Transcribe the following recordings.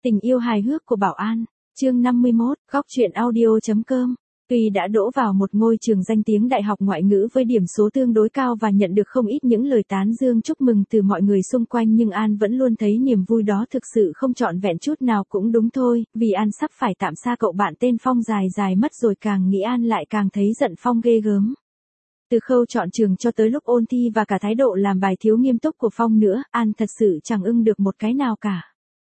Tình yêu hài hước của Bảo An, chương 51, góc truyện audio.com. Tuy đã đỗ vào một ngôi trường danh tiếng đại học ngoại ngữ với điểm số tương đối cao và nhận được không ít những lời tán dương chúc mừng từ mọi người xung quanh, nhưng An vẫn luôn thấy niềm vui đó thực sự không trọn vẹn chút nào. Cũng đúng thôi, vì An sắp phải tạm xa cậu bạn tên Phong dài mất rồi, càng nghĩ An lại càng thấy giận Phong ghê gớm. Từ khâu chọn trường cho tới lúc ôn thi và cả thái độ làm bài thiếu nghiêm túc của Phong nữa, An thật sự chẳng ưng được một cái nào cả.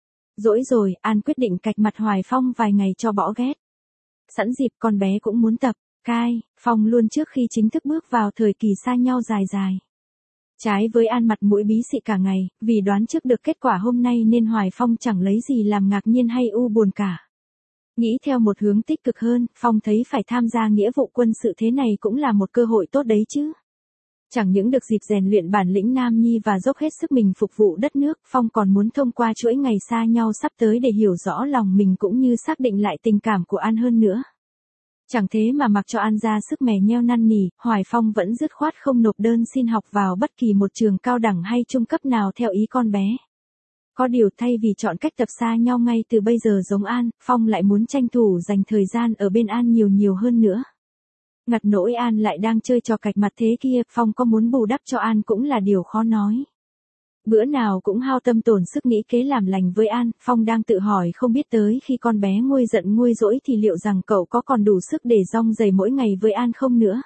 Dỗi rồi, An quyết định cạch mặt Hoài Phong vài ngày cho bỏ ghét. Sẵn dịp con bé cũng muốn tập, cai, Phong luôn trước khi chính thức bước vào thời kỳ xa nhau dài. Trái với An mặt mũi bí xị cả ngày, vì đoán trước được kết quả hôm nay nên Hoài Phong chẳng lấy gì làm ngạc nhiên hay u buồn cả. Nghĩ theo một hướng tích cực hơn, Phong thấy phải tham gia nghĩa vụ quân sự thế này cũng là một cơ hội tốt đấy chứ. Chẳng những được dịp rèn luyện bản lĩnh nam nhi và dốc hết sức mình phục vụ đất nước, Phong còn muốn thông qua chuỗi ngày xa nhau sắp tới để hiểu rõ lòng mình cũng như xác định lại tình cảm của An hơn nữa. Chẳng thế mà mặc cho An ra sức mè nheo năn nỉ, Hoài Phong vẫn dứt khoát không nộp đơn xin học vào bất kỳ một trường cao đẳng hay trung cấp nào theo ý con bé. Có điều thay vì chọn cách tập xa nhau ngay từ bây giờ giống An, Phong lại muốn tranh thủ dành thời gian ở bên An nhiều hơn nữa. Ngặt nỗi An lại đang chơi trò cạch mặt thế kia, Phong có muốn bù đắp cho An cũng là điều khó nói. Bữa nào cũng hao tâm tổn sức nghĩ kế làm lành với An, Phong đang tự hỏi không biết tới khi con bé nguôi giận nguôi dỗi thì liệu rằng cậu có còn đủ sức để rong rầy mỗi ngày với An không nữa.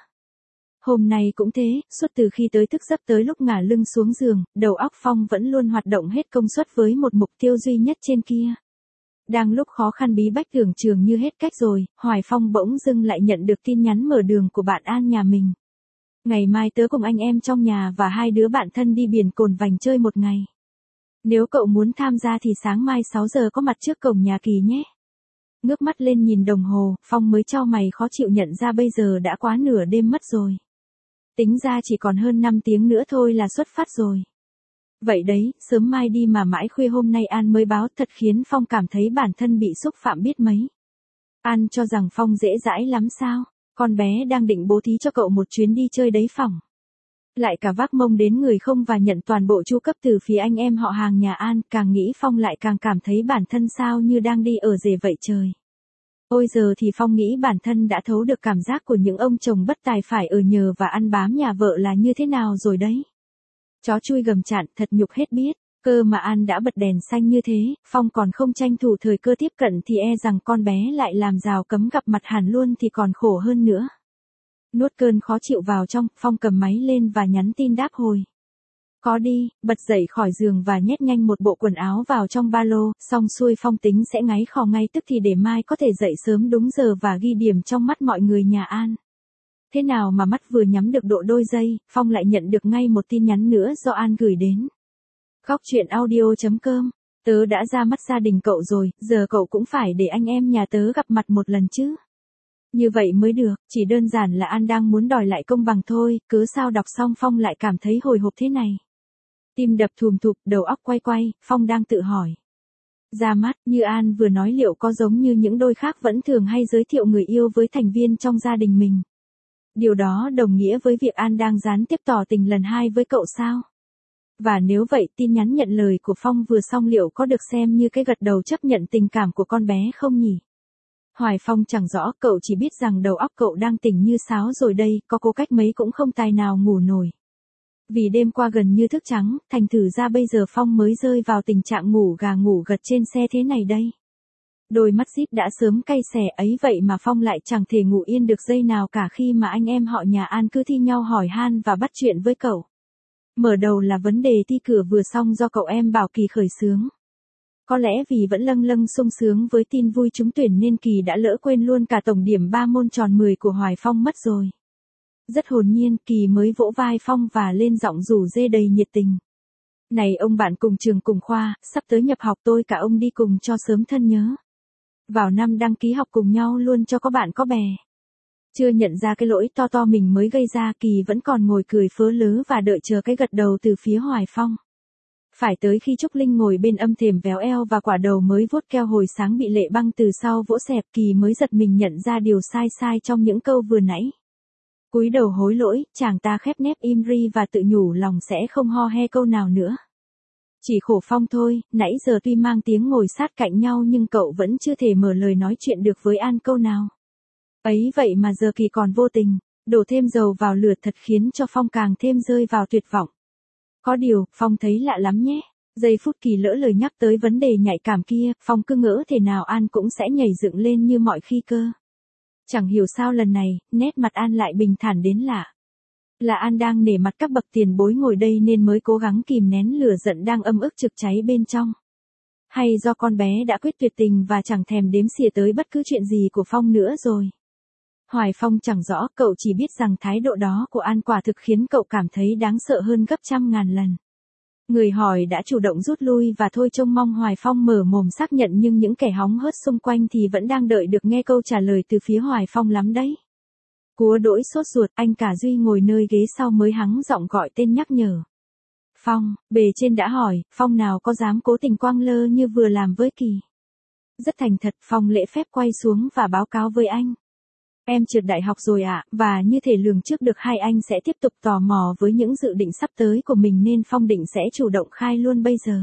Hôm nay cũng thế, suốt từ khi tới thức giấc tới lúc ngả lưng xuống giường, đầu óc Phong vẫn luôn hoạt động hết công suất với một mục tiêu duy nhất trên kia. Đang lúc khó khăn bí bách tưởng trường như hết cách rồi, Hoài Phong bỗng dưng lại nhận được tin nhắn mở đường của bạn An nhà mình. Ngày mai tớ cùng anh em trong nhà và hai đứa bạn thân đi biển Cồn Vành chơi một ngày. Nếu cậu muốn tham gia thì sáng mai 6 giờ có mặt trước cổng nhà Kỳ nhé. Ngước mắt lên nhìn đồng hồ, Phong mới chau mày khó chịu nhận ra bây giờ đã quá nửa đêm mất rồi. Tính ra chỉ còn hơn 5 tiếng nữa thôi là xuất phát rồi. Vậy đấy, sớm mai đi mà mãi khuya hôm nay An mới báo, thật khiến Phong cảm thấy bản thân bị xúc phạm biết mấy. An cho rằng Phong dễ dãi lắm sao, con bé đang định bố thí cho cậu một chuyến đi chơi đấy phỏng. Lại cả vác mông đến người không và nhận toàn bộ chu cấp từ phía anh em họ hàng nhà An, càng nghĩ Phong lại càng cảm thấy bản thân sao như đang đi ở rể vậy trời. Ôi giờ thì Phong nghĩ bản thân đã thấu được cảm giác của những ông chồng bất tài phải ở nhờ và ăn bám nhà vợ là như thế nào rồi đấy. Chó chui gầm chạn, thật nhục hết biết, cơ mà An đã bật đèn xanh như thế, Phong còn không tranh thủ thời cơ tiếp cận thì e rằng con bé lại làm rào cấm gặp mặt hẳn luôn thì còn khổ hơn nữa. Nuốt cơn khó chịu vào trong, Phong cầm máy lên và nhắn tin đáp hồi. Có đi, bật dậy khỏi giường và nhét nhanh một bộ quần áo vào trong ba lô, xong xuôi Phong tính sẽ ngáy khò ngay tức thì để mai có thể dậy sớm đúng giờ và ghi điểm trong mắt mọi người nhà An. Thế nào mà mắt vừa nhắm được độ đôi giây, Phong lại nhận được ngay một tin nhắn nữa do An gửi đến. Góc truyện audio.com, tớ đã ra mắt gia đình cậu rồi, giờ cậu cũng phải để anh em nhà tớ gặp mặt một lần chứ. Như vậy mới được, chỉ đơn giản là An đang muốn đòi lại công bằng thôi, cớ sao đọc xong Phong lại cảm thấy hồi hộp thế này. Tim đập thùm thụp, đầu óc quay, Phong đang tự hỏi. Ra mắt, như An vừa nói liệu có giống như những đôi khác vẫn thường hay giới thiệu người yêu với thành viên trong gia đình mình. Điều đó đồng nghĩa với việc An đang gián tiếp tỏ tình lần 2 với cậu sao? Và nếu vậy tin nhắn nhận lời của Phong vừa xong liệu có được xem như cái gật đầu chấp nhận tình cảm của con bé không nhỉ? Hoài Phong chẳng rõ, cậu chỉ biết rằng đầu óc cậu đang tỉnh như sáo rồi đây, có cố cách mấy cũng không tài nào ngủ nổi. Vì đêm qua gần như thức trắng, thành thử ra bây giờ Phong mới rơi vào tình trạng ngủ gà ngủ gật trên xe thế này đây. Đôi mắt díp đã sớm cay xè ấy vậy mà Phong lại chẳng thể ngủ yên được giây nào cả khi mà anh em họ nhà An cứ thi nhau hỏi han và bắt chuyện với cậu. Mở đầu là vấn đề thi cửa vừa xong do cậu em Bảo Kỳ khởi xướng. Có lẽ vì vẫn lâng sung sướng với tin vui trúng tuyển nên Kỳ đã lỡ quên luôn cả tổng điểm 3 môn tròn 10 của Hoài Phong mất rồi. Rất hồn nhiên, Kỳ mới vỗ vai Phong và lên giọng rủ rê đầy nhiệt tình. Này ông bạn cùng trường cùng khoa, sắp tới nhập học tôi cả ông đi cùng cho sớm thân nhớ. Vào năm đăng ký học cùng nhau luôn cho có bạn có bè. Chưa nhận ra cái lỗi to mình mới gây ra, Kỳ vẫn còn ngồi cười phớ lớ và đợi chờ cái gật đầu từ phía Hoài Phong. Phải tới khi Trúc Linh ngồi bên âm thềm véo eo và quả đầu mới vuốt keo hồi sáng bị Lệ Băng từ sau vỗ xẹp, Kỳ mới giật mình nhận ra điều sai trong những câu vừa nãy. Cúi đầu hối lỗi, chàng ta khép nép im ri và tự nhủ lòng sẽ không ho he câu nào nữa. Chỉ khổ Phong thôi, nãy giờ tuy mang tiếng ngồi sát cạnh nhau nhưng cậu vẫn chưa thể mở lời nói chuyện được với An câu nào. Ấy vậy mà giờ Kỳ còn vô tình, đổ thêm dầu vào lửa thật khiến cho Phong càng thêm rơi vào tuyệt vọng. Có điều, Phong thấy lạ lắm nhé. Giây phút Kỳ lỡ lời nhắc tới vấn đề nhạy cảm kia, Phong cứ ngỡ thế nào An cũng sẽ nhảy dựng lên như mọi khi cơ. Chẳng hiểu sao lần này, nét mặt An lại bình thản đến lạ. Là An đang nể mặt các bậc tiền bối ngồi đây nên mới cố gắng kìm nén lửa giận đang âm ức trực cháy bên trong. Hay do con bé đã quyết tuyệt tình và chẳng thèm đếm xỉa tới bất cứ chuyện gì của Phong nữa rồi. Hoài Phong chẳng rõ, cậu chỉ biết rằng thái độ đó của An quả thực khiến cậu cảm thấy đáng sợ hơn gấp trăm ngàn lần. Người hỏi đã chủ động rút lui và thôi trông mong Hoài Phong mở mồm xác nhận nhưng những kẻ hóng hớt xung quanh thì vẫn đang đợi được nghe câu trả lời từ phía Hoài Phong lắm đấy. Cúa đỗi sốt ruột, anh cả Duy ngồi nơi ghế sau mới hắng giọng gọi tên nhắc nhở. Phong, bề trên đã hỏi, Phong nào có dám cố tình quang lơ như vừa làm với Kỳ. Rất thành thật, Phong lễ phép quay xuống và báo cáo với anh. Em trượt đại học rồi ạ, và như thể lường trước được hai anh sẽ tiếp tục tò mò với những dự định sắp tới của mình nên Phong định sẽ chủ động khai luôn bây giờ.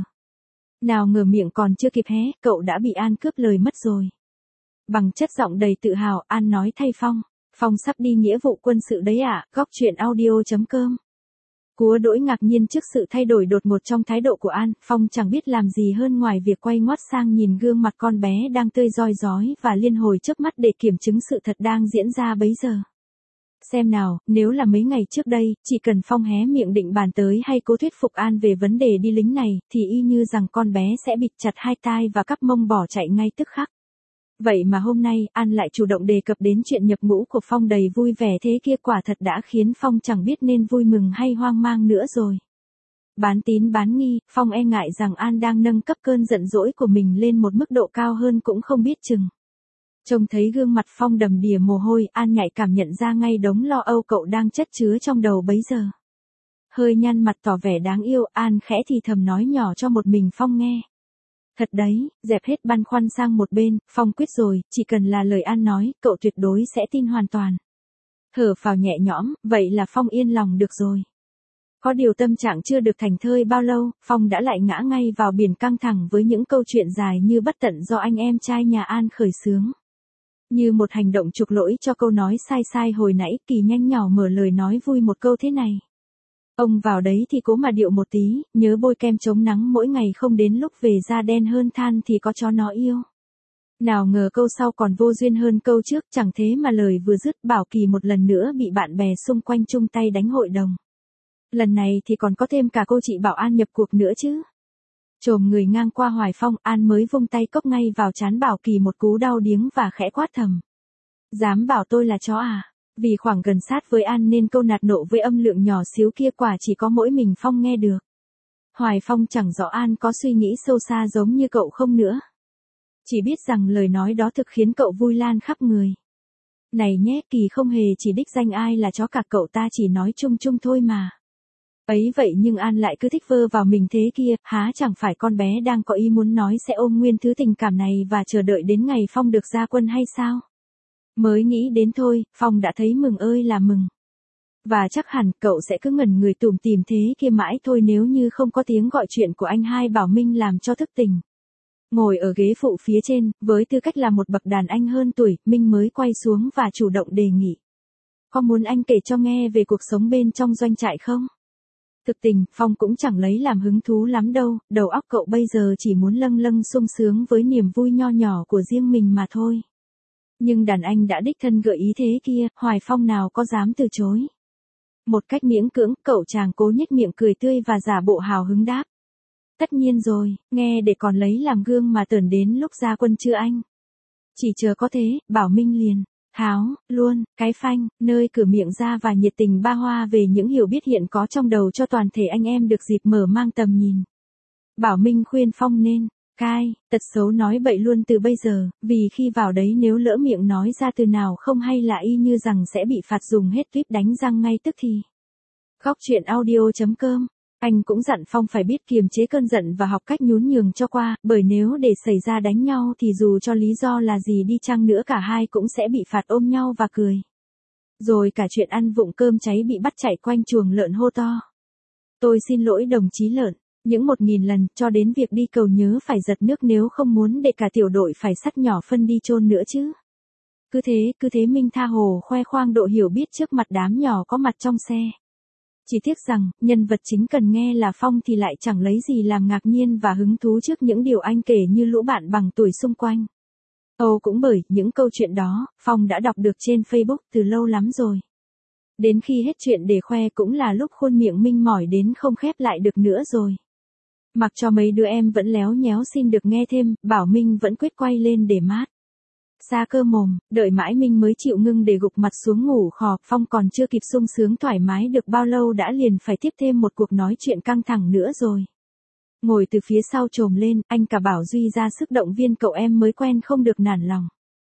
Nào ngờ miệng còn chưa kịp hé, cậu đã bị An cướp lời mất rồi. Bằng chất giọng đầy tự hào, An nói thay Phong. Phong sắp đi nghĩa vụ quân sự đấy ạ, góc chuyện audio.com. Cúa đỗi ngạc nhiên trước sự thay đổi đột ngột trong thái độ của An, Phong chẳng biết làm gì hơn ngoài việc quay ngoắt sang nhìn gương mặt con bé đang tươi rói rói và liên hồi chớp mắt để kiểm chứng sự thật đang diễn ra bấy giờ. Xem nào, nếu là mấy ngày trước đây, chỉ cần Phong hé miệng định bàn tới hay cố thuyết phục An về vấn đề đi lính này, thì y như rằng con bé sẽ bịt chặt hai tai và cắp mông bỏ chạy ngay tức khắc. Vậy mà hôm nay, An lại chủ động đề cập đến chuyện nhập ngũ của Phong đầy vui vẻ thế kia quả thật đã khiến Phong chẳng biết nên vui mừng hay hoang mang nữa rồi. Bán tín bán nghi, Phong e ngại rằng An đang nâng cấp cơn giận dỗi của mình lên một mức độ cao hơn cũng không biết chừng. Trông thấy gương mặt Phong đầm đìa mồ hôi, An nhạy cảm nhận ra ngay đống lo âu cậu đang chất chứa trong đầu bấy giờ. Hơi nhăn mặt tỏ vẻ đáng yêu, An khẽ thì thầm nói nhỏ cho một mình Phong nghe. Thật đấy, dẹp hết băn khoăn sang một bên, Phong quyết rồi, chỉ cần là lời An nói, cậu tuyệt đối sẽ tin hoàn toàn. Thở phào nhẹ nhõm, vậy là Phong yên lòng được rồi. Có điều tâm trạng chưa được thành thơi bao lâu, Phong đã lại ngã ngay vào biển căng thẳng với những câu chuyện dài như bất tận do anh em trai nhà An khởi xướng. Như một hành động chuộc lỗi cho câu nói sai sai hồi nãy, Kỳ nhanh nhỏ mở lời nói vui một câu thế này. Ông vào đấy thì cố mà điệu một tí, nhớ bôi kem chống nắng mỗi ngày không đến lúc về da đen hơn than thì có chó nó yêu. Nào ngờ câu sau còn vô duyên hơn câu trước, chẳng thế mà lời vừa dứt Bảo Kỳ một lần nữa bị bạn bè xung quanh chung tay đánh hội đồng. Lần này thì còn có thêm cả cô chị Bảo An nhập cuộc nữa chứ. Chồm người ngang qua Hoài Phong, An mới vung tay cốc ngay vào trán Bảo Kỳ một cú đau điếng và khẽ quát thầm. Dám bảo tôi là chó à? Vì khoảng gần sát với An nên câu nạt nộ với âm lượng nhỏ xíu kia quả chỉ có mỗi mình Phong nghe được. Hoài Phong chẳng rõ An có suy nghĩ sâu xa giống như cậu không nữa. Chỉ biết rằng lời nói đó thực khiến cậu vui lan khắp người. Này nhé, Kỳ không hề chỉ đích danh ai là chó cả, cậu ta chỉ nói chung chung thôi mà. Ấy vậy nhưng An lại cứ thích vơ vào mình thế kia, há chẳng phải con bé đang có ý muốn nói sẽ ôm nguyên thứ tình cảm này và chờ đợi đến ngày Phong được ra quân hay sao? Mới nghĩ đến thôi, Phong đã thấy mừng ơi là mừng. Và chắc hẳn cậu sẽ cứ ngẩn người tủm tỉm thế kia mãi thôi nếu như không có tiếng gọi chuyện của anh hai Bảo Minh làm cho thức tỉnh. Ngồi ở ghế phụ phía trên, với tư cách là một bậc đàn anh hơn tuổi, Minh mới quay xuống và chủ động đề nghị. Có muốn anh kể cho nghe về cuộc sống bên trong doanh trại không? Thực tình, Phong cũng chẳng lấy làm hứng thú lắm đâu, đầu óc cậu bây giờ chỉ muốn lâng lâng sung sướng với niềm vui nho nhỏ của riêng mình mà thôi. Nhưng đàn anh đã đích thân gợi ý thế kia, Hoài Phong nào có dám từ chối. Một cách miễn cưỡng, cậu chàng cố nhếch miệng cười tươi và giả bộ hào hứng đáp. Tất nhiên rồi, nghe để còn lấy làm gương mà tưởng đến lúc ra quân chưa anh? Chỉ chờ có thế, Bảo Minh liền tháo luôn cái phanh nơi cửa miệng ra và nhiệt tình ba hoa về những hiểu biết hiện có trong đầu cho toàn thể anh em được dịp mở mang tầm nhìn. Bảo Minh khuyên Phong nên cai tật xấu nói bậy luôn từ bây giờ, vì khi vào đấy nếu lỡ miệng nói ra từ nào không hay là y như rằng sẽ bị phạt dùng hết tuyếp đánh răng ngay tức thì. Góc chuyện audio.com. Anh cũng dặn Phong phải biết kiềm chế cơn giận và học cách nhún nhường cho qua, bởi nếu để xảy ra đánh nhau thì dù cho lý do là gì đi chăng nữa cả hai cũng sẽ bị phạt ôm nhau và cười. Rồi cả chuyện ăn vụng cơm cháy bị bắt chạy quanh chuồng lợn hô to. Tôi xin lỗi đồng chí Lợn. Những 1000 lần, cho đến việc đi cầu nhớ phải giật nước nếu không muốn để cả tiểu đội phải xắt nhỏ phân đi chôn nữa chứ. Cứ thế Minh tha hồ khoe khoang độ hiểu biết trước mặt đám nhỏ có mặt trong xe. Chỉ tiếc rằng, nhân vật chính cần nghe là Phong thì lại chẳng lấy gì làm ngạc nhiên và hứng thú trước những điều anh kể như lũ bạn bằng tuổi xung quanh. Cũng bởi những câu chuyện đó, Phong đã đọc được trên Facebook từ lâu lắm rồi. Đến khi hết chuyện để khoe cũng là lúc khuôn miệng Minh mỏi đến không khép lại được nữa rồi. Mặc cho mấy đứa em vẫn léo nhéo xin được nghe thêm, bảo Minh vẫn quyết quay lên để mát. Xa cơ mồm, đợi mãi Minh mới chịu ngưng để gục mặt xuống ngủ khò, Phong còn chưa kịp sung sướng thoải mái được bao lâu đã liền phải tiếp thêm một cuộc nói chuyện căng thẳng nữa rồi. Ngồi từ phía sau trồm lên, anh cả bảo Duy ra sức động viên cậu em mới quen không được nản lòng.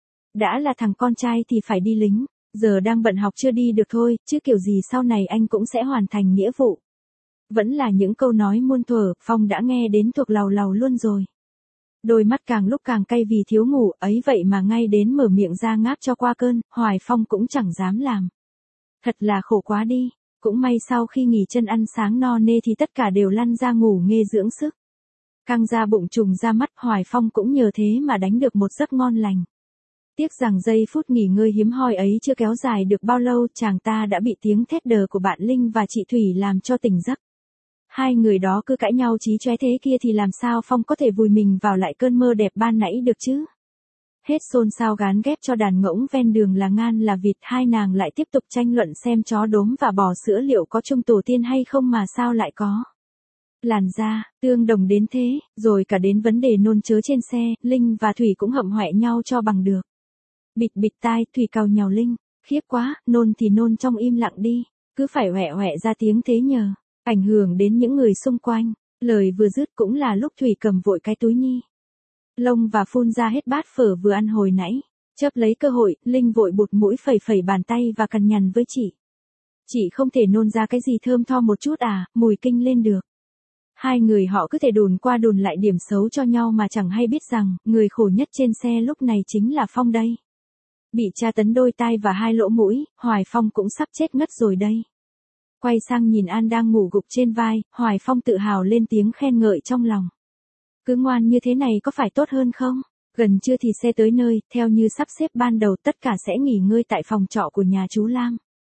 Đã là thằng con trai thì phải đi lính, giờ đang bận học chưa đi được thôi, chứ kiểu gì sau này anh cũng sẽ hoàn thành nghĩa vụ. Vẫn là những câu nói muôn thuở, Phong đã nghe đến thuộc lầu lầu luôn rồi. Đôi mắt càng lúc càng cay vì thiếu ngủ, ấy vậy mà ngay đến mở miệng ra ngáp cho qua cơn, Hoài Phong cũng chẳng dám làm. Thật là khổ quá đi, cũng may sau khi nghỉ chân ăn sáng no nê thì tất cả đều lăn ra ngủ nghê dưỡng sức. Căng ra bụng trùng ra mắt, Hoài Phong cũng nhờ thế mà đánh được một giấc ngon lành. Tiếc rằng giây phút nghỉ ngơi hiếm hoi ấy chưa kéo dài được bao lâu, chàng ta đã bị tiếng thét đờ của bạn Linh và chị Thủy làm cho tỉnh giấc. Hai người đó cứ cãi nhau chí chóe thế kia thì làm sao Phong có thể vùi mình vào lại cơn mơ đẹp ban nãy được chứ? Hết xôn xao gán ghép cho đàn ngỗng ven đường là ngan là vịt, hai nàng lại tiếp tục tranh luận xem chó đốm và bò sữa liệu có chung tổ tiên hay không mà sao lại có. Làn da, tương đồng đến thế, rồi cả đến vấn đề nôn chớ trên xe, Linh và Thủy cũng hậm hoẹ nhau cho bằng được. Bịch bịch tai, Thủy càu nhàu Linh, khiếp quá, nôn thì nôn trong im lặng đi, cứ phải hoẹ hoẹ ra tiếng thế nhờ. Ảnh hưởng đến những người xung quanh, lời vừa dứt cũng là lúc Thủy cầm vội cái túi nhi lông và phun ra hết bát phở vừa ăn hồi nãy. Chớp lấy cơ hội, Linh vội bụt mũi phẩy phẩy bàn tay và cằn nhằn với chị. Chị không thể nôn ra cái gì thơm tho một chút à, mùi kinh lên được. Hai người họ cứ thể đùn qua đùn lại điểm xấu cho nhau mà chẳng hay biết rằng, người khổ nhất trên xe lúc này chính là Phong đây. Bị tra tấn đôi tai và hai lỗ mũi, Hoài Phong cũng sắp chết ngất rồi đây. Quay sang nhìn An đang ngủ gục trên vai, Hoài Phong tự hào lên tiếng khen ngợi trong lòng. Cứ ngoan như thế này có phải tốt hơn không? Gần trưa thì xe tới nơi, theo như sắp xếp ban đầu tất cả sẽ nghỉ ngơi tại phòng trọ của nhà chú Lam.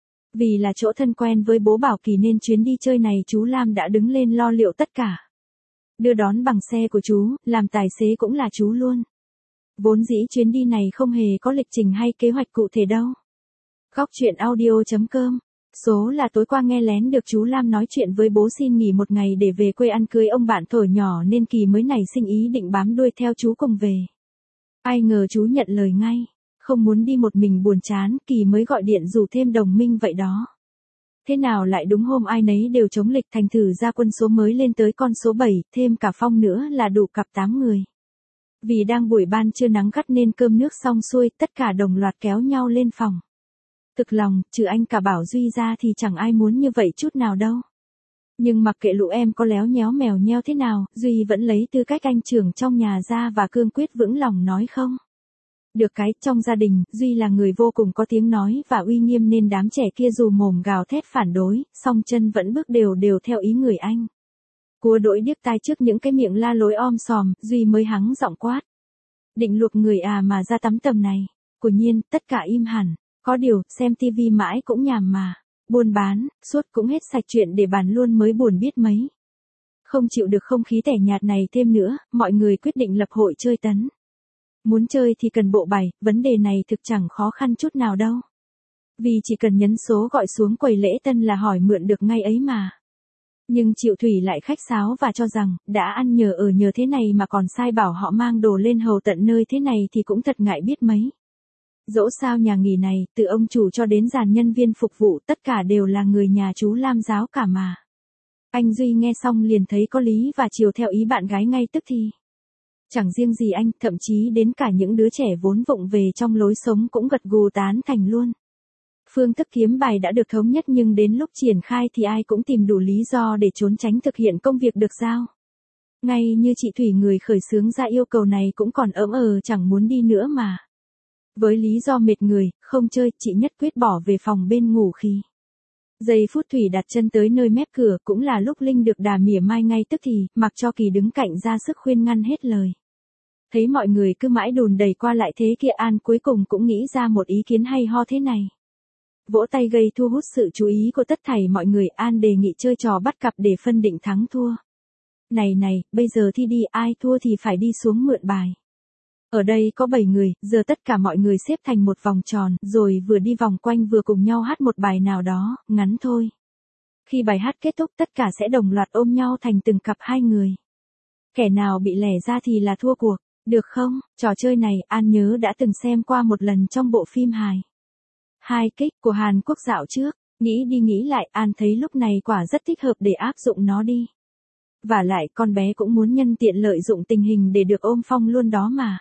Vì là chỗ thân quen với bố Bảo Kỳ nên chuyến đi chơi này chú Lam đã đứng lên lo liệu tất cả. Đưa đón bằng xe của chú, làm tài xế cũng là chú luôn. Vốn dĩ chuyến đi này không hề có lịch trình hay kế hoạch cụ thể đâu. Góc chuyện audio.com. Số là tối qua nghe lén được chú Lam nói chuyện với bố xin nghỉ một ngày để về quê ăn cưới ông bạn thổi nhỏ nên Kỳ mới nảy sinh ý định bám đuôi theo chú cùng về. Ai ngờ chú nhận lời ngay. Không muốn đi một mình buồn chán, Kỳ mới gọi điện rủ thêm đồng minh vậy đó. Thế nào lại đúng hôm ai nấy đều chống lịch, thành thử ra quân số mới lên tới con số 7, thêm cả Phong nữa là đủ cặp 8 người. Vì đang buổi ban trưa nắng gắt nên cơm nước xong xuôi, tất cả đồng loạt kéo nhau lên phòng. Thực lòng, trừ anh cả Bảo Duy ra thì chẳng ai muốn như vậy chút nào đâu. Nhưng mặc kệ lũ em có léo nhéo mèo nheo thế nào, Duy vẫn lấy tư cách anh trưởng trong nhà ra và cương quyết vững lòng nói không. Được cái, trong gia đình, Duy là người vô cùng có tiếng nói và uy nghiêm nên đám trẻ kia dù mồm gào thét phản đối, song chân vẫn bước đều đều theo ý người anh. Cua đỗi điếc tai trước những cái miệng la lối om sòm, Duy mới hắng giọng quát. Định luộc người à mà ra tắm tầm này. Quả nhiên, tất cả im hẳn. Có điều, xem tivi mãi cũng nhàm mà. Buôn bán, suốt cũng hết sạch chuyện để bàn luôn mới buồn biết mấy. Không chịu được không khí tẻ nhạt này thêm nữa, mọi người quyết định lập hội chơi tấn. Muốn chơi thì cần bộ bài, vấn đề này thực chẳng khó khăn chút nào đâu. Vì chỉ cần nhấn số gọi xuống quầy lễ tân là hỏi mượn được ngay ấy mà. Nhưng Triệu Thủy lại khách sáo và cho rằng, đã ăn nhờ ở nhờ thế này mà còn sai bảo họ mang đồ lên hầu tận nơi thế này thì cũng thật ngại biết mấy. Dẫu sao nhà nghỉ này, từ ông chủ cho đến dàn nhân viên phục vụ tất cả đều là người nhà chú Lam giáo cả mà. Anh Duy nghe xong liền thấy có lý và chiều theo ý bạn gái ngay tức thì. Chẳng riêng gì anh, thậm chí đến cả những đứa trẻ vốn vụng về trong lối sống cũng gật gù tán thành luôn. Phương thức kiếm bài đã được thống nhất nhưng đến lúc triển khai thì ai cũng tìm đủ lý do để trốn tránh thực hiện công việc được giao. Ngay như chị Thủy người khởi xướng ra yêu cầu này cũng còn chẳng muốn đi nữa mà. Với lý do mệt người, không chơi, chị nhất quyết bỏ về phòng bên ngủ khi. Giây phút Thủy đặt chân tới nơi mép cửa cũng là lúc Linh được đà mỉa mai ngay tức thì, mặc cho Kỳ đứng cạnh ra sức khuyên ngăn hết lời. Thấy mọi người cứ mãi đùn đẩy qua lại thế kia, An cuối cùng cũng nghĩ ra một ý kiến hay ho thế này. Vỗ tay gây thu hút sự chú ý của tất thảy mọi người, An đề nghị chơi trò bắt cặp để phân định thắng thua. Này, bây giờ thi đi, ai thua thì phải đi xuống mượn bài. Ở đây có 7 người, giờ tất cả mọi người xếp thành một vòng tròn, rồi vừa đi vòng quanh vừa cùng nhau hát một bài nào đó, ngắn thôi. Khi bài hát kết thúc tất cả sẽ đồng loạt ôm nhau thành từng cặp 2 người. Kẻ nào bị lẻ ra thì là thua cuộc, được không? Trò chơi này An nhớ đã từng xem qua một lần trong bộ phim hài 2 Kích của Hàn Quốc dạo trước, nghĩ đi nghĩ lại An thấy lúc này quả rất thích hợp để áp dụng nó đi. Và lại con bé cũng muốn nhân tiện lợi dụng tình hình để được ôm Phong luôn đó mà.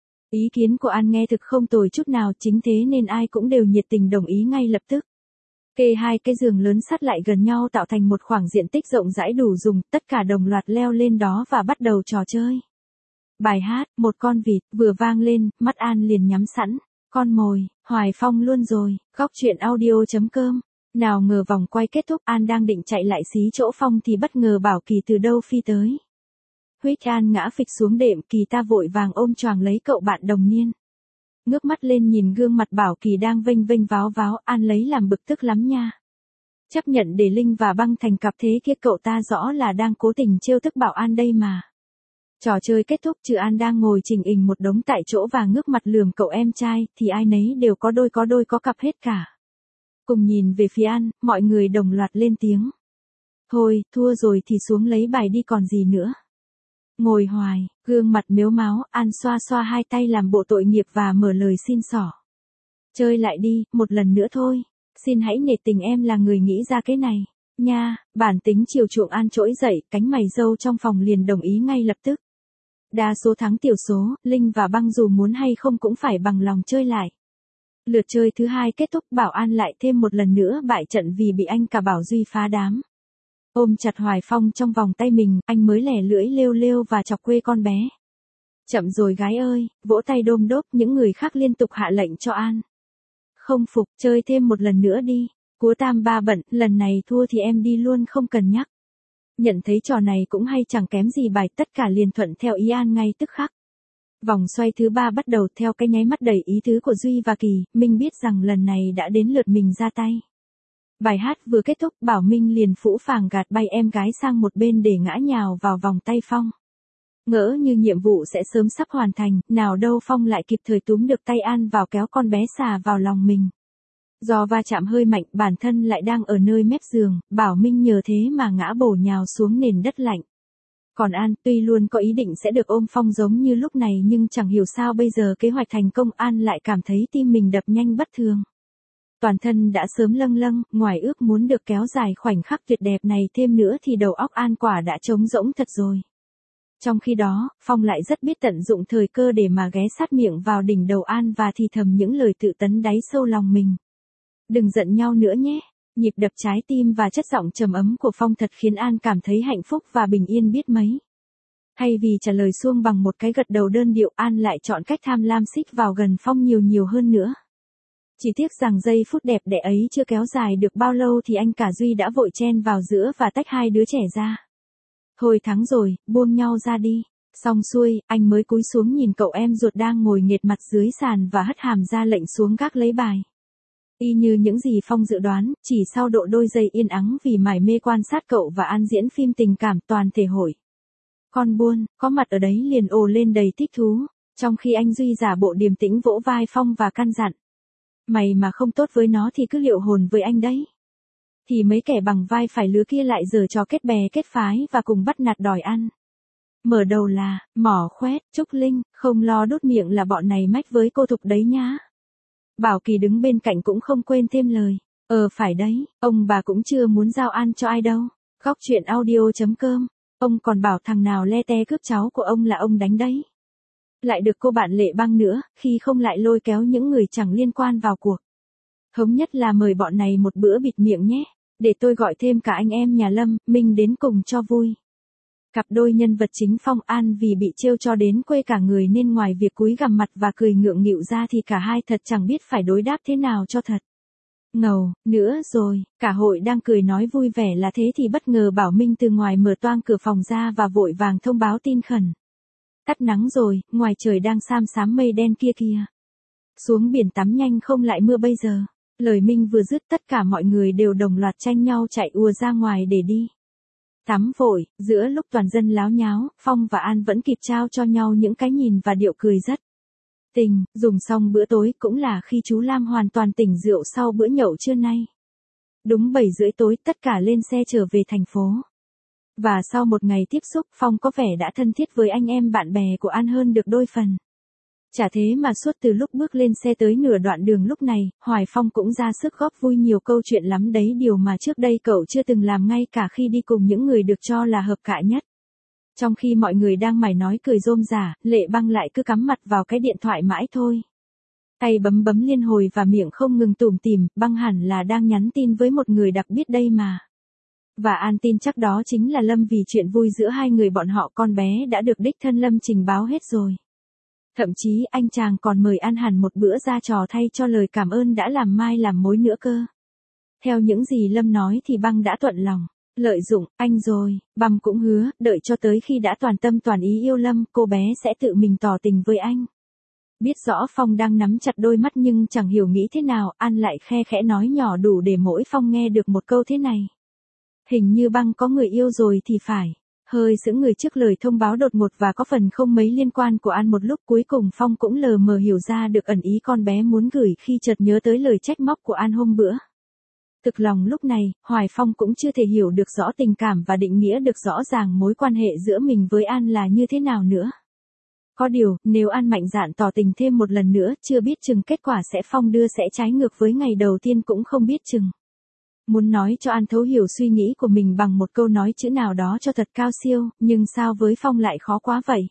Ý kiến của An nghe thực không tồi chút nào, chính thế nên ai cũng đều nhiệt tình đồng ý ngay lập tức. Kê 2 cái giường lớn sát lại gần nhau tạo thành một khoảng diện tích rộng rãi đủ dùng, tất cả đồng loạt leo lên đó và bắt đầu trò chơi. Bài hát, Một con vịt, vừa vang lên, mắt An liền nhắm sẵn. Con mồi, Hoài Phong luôn rồi, góc truyện audio.com. Nào ngờ vòng quay kết thúc, An đang định chạy lại xí chỗ Phong thì bất ngờ Bảo Kỳ từ đâu phi tới. Huých An ngã phịch xuống đệm, Kỳ ta vội vàng ôm choàng lấy cậu bạn đồng niên. Ngước mắt lên nhìn gương mặt Bảo Kỳ đang vênh vênh váo váo, An lấy làm bực tức lắm nha. Chấp nhận để Linh và Băng thành cặp thế kia, cậu ta rõ là đang cố tình trêu tức Bảo An đây mà. Trò chơi kết thúc, trừ An đang ngồi chỉnh hình một đống tại chỗ và ngước mặt lườm cậu em trai, thì ai nấy đều có đôi có cặp hết cả. Cùng nhìn về phía An, mọi người đồng loạt lên tiếng. Thôi, thua rồi thì xuống lấy bài đi còn gì nữa. Ngồi hoài, gương mặt mếu máo, An xoa xoa hai tay làm bộ tội nghiệp và mở lời xin xỏ. Chơi lại đi, một lần nữa thôi. Xin hãy nể tình em là người nghĩ ra cái này. Nha, bản tính chiều chuộng An trỗi dậy, cánh mày râu trong phòng liền đồng ý ngay lập tức. Đa số thắng tiểu số, Linh và Băng dù muốn hay không cũng phải bằng lòng chơi lại. Lượt chơi thứ 2 kết thúc, Bảo An lại thêm một lần nữa bại trận vì bị anh cả Bảo Duy phá đám. Ôm chặt Hoài Phong trong vòng tay mình, anh mới lẻ lưỡi lêu lêu và chọc quê con bé. Chậm rồi gái ơi, vỗ tay đôm đốp, những người khác liên tục hạ lệnh cho An. Không phục, chơi thêm một lần nữa đi. Cúa tam ba bận, lần này thua thì em đi luôn không cần nhắc. Nhận thấy trò này cũng hay chẳng kém gì bài, tất cả liền thuận theo ý An ngay tức khắc. Vòng xoay thứ 3 bắt đầu, theo cái nháy mắt đầy ý tứ của Duy và Kỳ, Minh biết rằng lần này đã đến lượt mình ra tay. Bài hát vừa kết thúc, Bảo Minh liền phũ phàng gạt bay em gái sang một bên để ngã nhào vào vòng tay Phong. Ngỡ như nhiệm vụ sẽ sớm sắp hoàn thành, nào đâu Phong lại kịp thời túm được tay An vào kéo con bé xà vào lòng mình. Do va chạm hơi mạnh, bản thân lại đang ở nơi mép giường, Bảo Minh nhờ thế mà ngã bổ nhào xuống nền đất lạnh. Còn An, tuy luôn có ý định sẽ được ôm Phong giống như lúc này nhưng chẳng hiểu sao bây giờ kế hoạch thành công, An lại cảm thấy tim mình đập nhanh bất thường. Toàn thân đã sớm lâng lâng, ngoài ước muốn được kéo dài khoảnh khắc tuyệt đẹp này thêm nữa thì đầu óc An quả đã trống rỗng thật rồi. Trong khi đó, Phong lại rất biết tận dụng thời cơ để mà ghé sát miệng vào đỉnh đầu An và thì thầm những lời tự tấn đáy sâu lòng mình. Đừng giận nhau nữa nhé. Nhịp đập trái tim và chất giọng trầm ấm của Phong thật khiến An cảm thấy hạnh phúc và bình yên biết mấy. Thay vì trả lời suông bằng một cái gật đầu đơn điệu, An lại chọn cách tham lam xích vào gần Phong nhiều hơn nữa. Chỉ tiếc rằng giây phút đẹp đẽ ấy chưa kéo dài được bao lâu thì anh cả Duy đã vội chen vào giữa và tách hai đứa trẻ ra. Thôi thắng rồi, buông nhau ra đi. Xong xuôi, anh mới cúi xuống nhìn cậu em ruột đang ngồi nghệt mặt dưới sàn và hất hàm ra lệnh xuống gác lấy bài. Y như những gì Phong dự đoán, chỉ sau độ đôi giây yên ắng vì mải mê quan sát cậu và An diễn phim tình cảm, toàn thể hội con buôn, có mặt ở đấy liền ồ lên đầy thích thú, trong khi anh Duy giả bộ điềm tĩnh vỗ vai Phong và căn dặn. Mày mà không tốt với nó thì cứ liệu hồn với anh đấy. Thì mấy kẻ bằng vai phải lứa kia lại giở trò kết bè kết phái và cùng bắt nạt đòi ăn. Mở đầu là, Mỏ Khoét, Trúc Linh, không lo đốt miệng là bọn này mách với cô Thục đấy nhá. Bảo Kỳ đứng bên cạnh cũng không quên thêm lời. Phải đấy, ông bà cũng chưa muốn giao An cho ai đâu. Góc truyện audio.com. Ông còn bảo thằng nào le te cướp cháu của ông là ông đánh đấy. Lại được cô bạn Lệ Băng nữa, khi không lại lôi kéo những người chẳng liên quan vào cuộc. Thống nhất là mời bọn này một bữa bịt miệng nhé. Để tôi gọi thêm cả anh em nhà Lâm, Minh đến cùng cho vui. Cặp đôi nhân vật chính Phong An vì bị trêu cho đến quê cả người nên ngoài việc cúi gằm mặt và cười ngượng nghịu ra thì cả hai thật chẳng biết phải đối đáp thế nào cho thật. Ngầu, nữa rồi, cả hội đang cười nói vui vẻ là thế thì bất ngờ Bảo Minh từ ngoài mở toang cửa phòng ra và vội vàng thông báo tin khẩn. Tắt nắng rồi, ngoài trời đang xám xám mây đen kia kìa. Xuống biển tắm nhanh không lại mưa bây giờ. Lời Minh vừa dứt tất cả mọi người đều đồng loạt tranh nhau chạy ùa ra ngoài để đi. Tắm vội, giữa lúc toàn dân láo nháo, Phong và An vẫn kịp trao cho nhau những cái nhìn và điệu cười rất tình. Dùng xong bữa tối cũng là khi chú Lam hoàn toàn tỉnh rượu sau bữa nhậu trưa nay. Đúng 7 rưỡi tối tất cả lên xe trở về thành phố. Và sau một ngày tiếp xúc Phong có vẻ đã thân thiết với anh em bạn bè của An hơn được đôi phần. Chả thế mà suốt từ lúc bước lên xe tới nửa đoạn đường lúc này, Hoài Phong cũng ra sức góp vui nhiều câu chuyện lắm đấy, điều mà trước đây cậu chưa từng làm ngay cả khi đi cùng những người được cho là hợp cạ nhất. Trong khi mọi người đang mải nói cười rôm rả, Lệ Băng lại cứ cắm mặt vào cái điện thoại mãi thôi. Tay bấm bấm liên hồi và miệng không ngừng tủm tỉm, Băng hẳn là đang nhắn tin với một người đặc biệt đây mà. Và An tin chắc đó chính là Lâm vì chuyện vui giữa hai người bọn họ con bé đã được đích thân Lâm trình báo hết rồi. Thậm chí anh chàng còn mời An hẳn một bữa ra trò thay cho lời cảm ơn đã làm mai làm mối nữa cơ. Theo những gì Lâm nói thì Băng đã thuận lòng. Lợi dụng anh rồi, Băng cũng hứa, đợi cho tới khi đã toàn tâm toàn ý yêu Lâm, cô bé sẽ tự mình tỏ tình với anh. Biết rõ Phong đang nắm chặt đôi mắt nhưng chẳng hiểu nghĩ thế nào, An lại khe khẽ nói nhỏ đủ để mỗi Phong nghe được một câu thế này. Hình như Băng có người yêu rồi thì phải. Hơi sững người trước lời thông báo đột ngột và có phần không mấy liên quan của An một lúc, cuối cùng Phong cũng lờ mờ hiểu ra được ẩn ý con bé muốn gửi khi chợt nhớ tới lời trách móc của An hôm bữa. Thực lòng lúc này, Hoài Phong cũng chưa thể hiểu được rõ tình cảm và định nghĩa được rõ ràng mối quan hệ giữa mình với An là như thế nào nữa. Có điều, nếu An mạnh dạn tỏ tình thêm một lần nữa, chưa biết chừng kết quả sẽ Phong đưa sẽ trái ngược với ngày đầu tiên cũng không biết chừng. Muốn nói cho An thấu hiểu suy nghĩ của mình bằng một câu nói chữ nào đó cho thật cao siêu, nhưng sao với Phong lại khó quá vậy?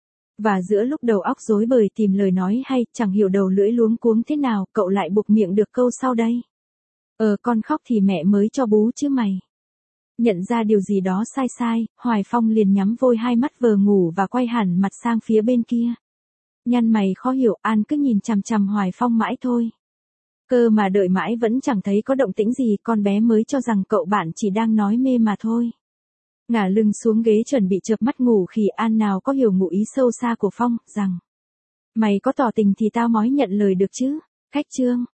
Và giữa lúc đầu óc rối bời tìm lời nói hay, chẳng hiểu đầu lưỡi luống cuống thế nào, cậu lại buộc miệng được câu sau đây. Con khóc thì mẹ mới cho bú chứ mày. Nhận ra điều gì đó sai sai, Hoài Phong liền nhắm vôi hai mắt vờ ngủ và quay hẳn mặt sang phía bên kia. Nhăn mày khó hiểu, An cứ nhìn chằm chằm Hoài Phong mãi thôi. Cơ mà đợi mãi vẫn chẳng thấy có động tĩnh gì, con bé mới cho rằng cậu bạn chỉ đang nói mê mà thôi. Ngả lưng xuống ghế chuẩn bị chợp mắt ngủ khi An nào có hiểu ngụ ý sâu xa của Phong, rằng mày có tỏ tình thì tao mói nhận lời được chứ. Khách trương.